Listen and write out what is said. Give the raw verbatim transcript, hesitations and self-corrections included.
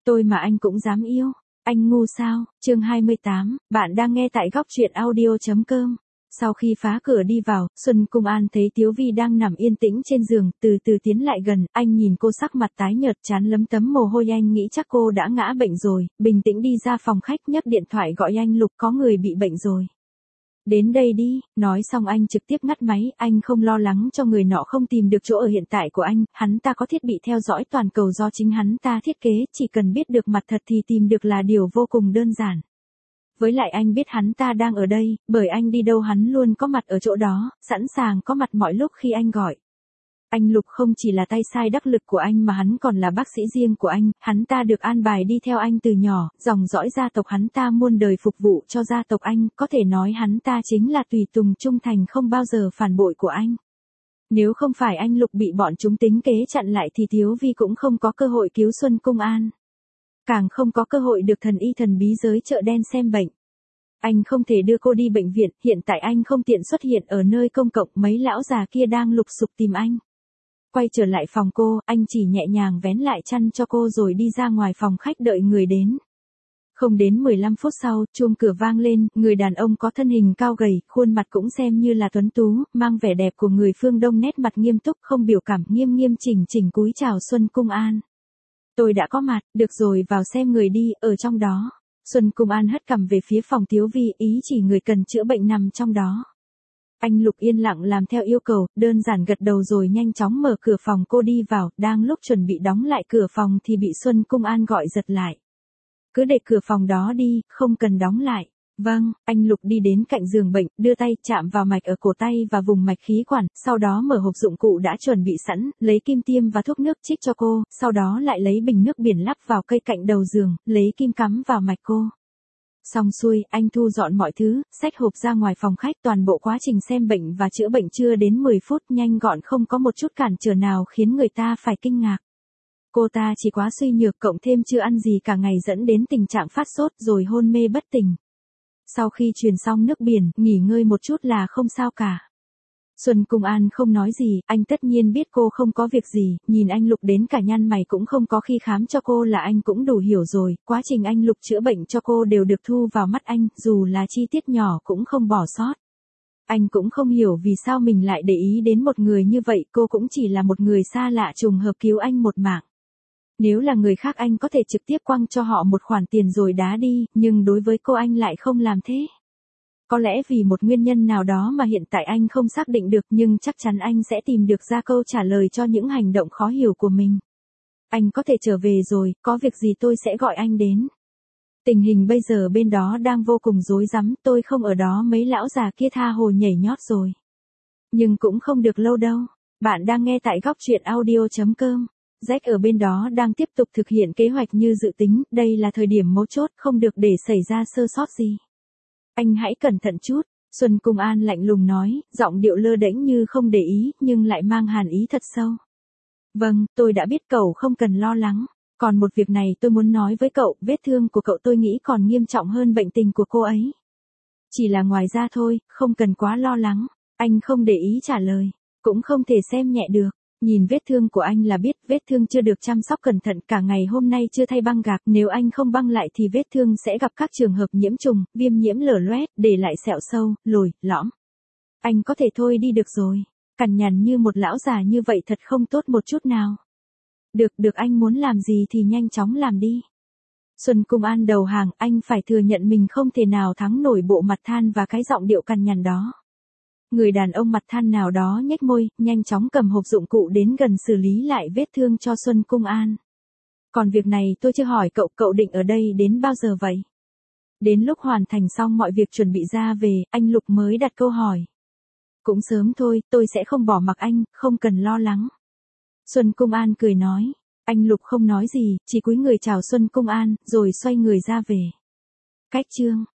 Tôi mà anh cũng dám yêu, anh ngu sao? Chương hai mươi tám, bạn đang nghe tại góc truyện audio chấm com. Sau khi phá cửa đi vào, Xuân Cung An thấy Tiếu Vi đang nằm yên tĩnh trên giường, từ từ tiến lại gần, anh nhìn cô sắc mặt tái nhợt trán lấm tấm mồ hôi, anh nghĩ chắc cô đã ngã bệnh rồi, bình tĩnh đi ra phòng khách nhấc điện thoại gọi anh Lục, có người bị bệnh rồi. Đến đây đi, nói xong anh trực tiếp ngắt máy, anh không lo lắng cho người nọ không tìm được chỗ ở hiện tại của anh, hắn ta có thiết bị theo dõi toàn cầu do chính hắn ta thiết kế, chỉ cần biết được mặt thật thì tìm được là điều vô cùng đơn giản. Với lại anh biết hắn ta đang ở đây, bởi anh đi đâu hắn luôn có mặt ở chỗ đó, sẵn sàng có mặt mọi lúc khi anh gọi. Anh Lục không chỉ là tay sai đắc lực của anh mà hắn còn là bác sĩ riêng của anh, hắn ta được an bài đi theo anh từ nhỏ, dòng dõi gia tộc hắn ta muôn đời phục vụ cho gia tộc anh, có thể nói hắn ta chính là tùy tùng trung thành không bao giờ phản bội của anh. Nếu không phải anh Lục bị bọn chúng tính kế chặn lại thì Tiếu Vi cũng không có cơ hội cứu Xuân Cung An. Càng không có cơ hội được thần y thần bí giới chợ đen xem bệnh. Anh không thể đưa cô đi bệnh viện, hiện tại anh không tiện xuất hiện ở nơi công cộng, mấy lão già kia đang lục sục tìm anh. Quay trở lại phòng cô, anh chỉ nhẹ nhàng vén lại chăn cho cô rồi đi ra ngoài phòng khách đợi người đến. Không đến mười lăm phút sau, chuông cửa vang lên, người đàn ông có thân hình cao gầy, khuôn mặt cũng xem như là tuấn tú, mang vẻ đẹp của người phương Đông, nét mặt nghiêm túc không biểu cảm, nghiêm nghiêm chỉnh chỉnh cúi chào Xuân Cung An. Tôi đã có mặt, được rồi vào xem người đi, ở trong đó. Xuân Cung An hất cằm về phía phòng Tiếu Vi, ý chỉ người cần chữa bệnh nằm trong đó. Anh Lục yên lặng làm theo yêu cầu, đơn giản gật đầu rồi nhanh chóng mở cửa phòng cô đi vào, đang lúc chuẩn bị đóng lại cửa phòng thì bị Xuân Cung An gọi giật lại. Cứ để cửa phòng đó đi, không cần đóng lại. Vâng, anh Lục đi đến cạnh giường bệnh, đưa tay chạm vào mạch ở cổ tay và vùng mạch khí quản, sau đó mở hộp dụng cụ đã chuẩn bị sẵn, lấy kim tiêm và thuốc nước chích cho cô, sau đó lại lấy bình nước biển lắp vào cây cạnh đầu giường, lấy kim cắm vào mạch cô. Xong xuôi, anh thu dọn mọi thứ, xách hộp ra ngoài phòng khách, toàn bộ quá trình xem bệnh và chữa bệnh chưa đến mười phút, nhanh gọn không có một chút cản trở nào khiến người ta phải kinh ngạc. Cô ta chỉ quá suy nhược cộng thêm chưa ăn gì cả ngày dẫn đến tình trạng phát sốt rồi hôn mê bất tỉnh. Sau khi truyền xong nước biển, nghỉ ngơi một chút là không sao cả. Xuân Cung An không nói gì, anh tất nhiên biết cô không có việc gì, nhìn anh Lục đến cả nhăn mày cũng không có khi khám cho cô là anh cũng đủ hiểu rồi, quá trình anh Lục chữa bệnh cho cô đều được thu vào mắt anh, dù là chi tiết nhỏ cũng không bỏ sót. Anh cũng không hiểu vì sao mình lại để ý đến một người như vậy, cô cũng chỉ là một người xa lạ trùng hợp cứu anh một mạng. Nếu là người khác anh có thể trực tiếp quăng cho họ một khoản tiền rồi đá đi, nhưng đối với cô anh lại không làm thế. Có lẽ vì một nguyên nhân nào đó mà hiện tại anh không xác định được, nhưng chắc chắn anh sẽ tìm được ra câu trả lời cho những hành động khó hiểu của mình. Anh có thể trở về rồi, có việc gì tôi sẽ gọi anh đến. Tình hình bây giờ bên đó đang vô cùng rối rắm, tôi không ở đó mấy lão già kia tha hồ nhảy nhót rồi. Nhưng cũng không được lâu đâu. Bạn đang nghe tại góc truyện audio chấm com. Jack ở bên đó đang tiếp tục thực hiện kế hoạch như dự tính, đây là thời điểm mấu chốt, không được để xảy ra sơ sót gì. Anh hãy cẩn thận chút, Xuân Cung An lạnh lùng nói, giọng điệu lơ đễnh như không để ý, nhưng lại mang hàn ý thật sâu. Vâng, tôi đã biết, cậu không cần lo lắng. Còn một việc này tôi muốn nói với cậu, vết thương của cậu tôi nghĩ còn nghiêm trọng hơn bệnh tình của cô ấy. Chỉ là ngoài ra thôi, không cần quá lo lắng. Anh không để ý trả lời, cũng không thể xem nhẹ được. Nhìn vết thương của anh là biết, vết thương chưa được chăm sóc cẩn thận, cả ngày hôm nay chưa thay băng gạc, nếu anh không băng lại thì vết thương sẽ gặp các trường hợp nhiễm trùng, viêm nhiễm lở loét, để lại sẹo sâu, lồi, lõm. Anh có thể thôi đi được rồi. Cằn nhằn như một lão già như vậy thật không tốt một chút nào. Được, được, anh muốn làm gì thì nhanh chóng làm đi. Xuân Cung An đầu hàng, anh phải thừa nhận mình không thể nào thắng nổi bộ mặt than và cái giọng điệu cằn nhằn đó. Người đàn ông mặt than nào đó nhếch môi, nhanh chóng cầm hộp dụng cụ đến gần xử lý lại vết thương cho Xuân Cung An. Còn việc này tôi chưa hỏi cậu, cậu định ở đây đến bao giờ vậy? Đến lúc hoàn thành xong mọi việc chuẩn bị ra về, anh Lục mới đặt câu hỏi. Cũng sớm thôi, tôi sẽ không bỏ mặc anh, không cần lo lắng. Xuân Cung An cười nói. Anh Lục không nói gì, chỉ cúi người chào Xuân Cung An, rồi xoay người ra về. Cách chương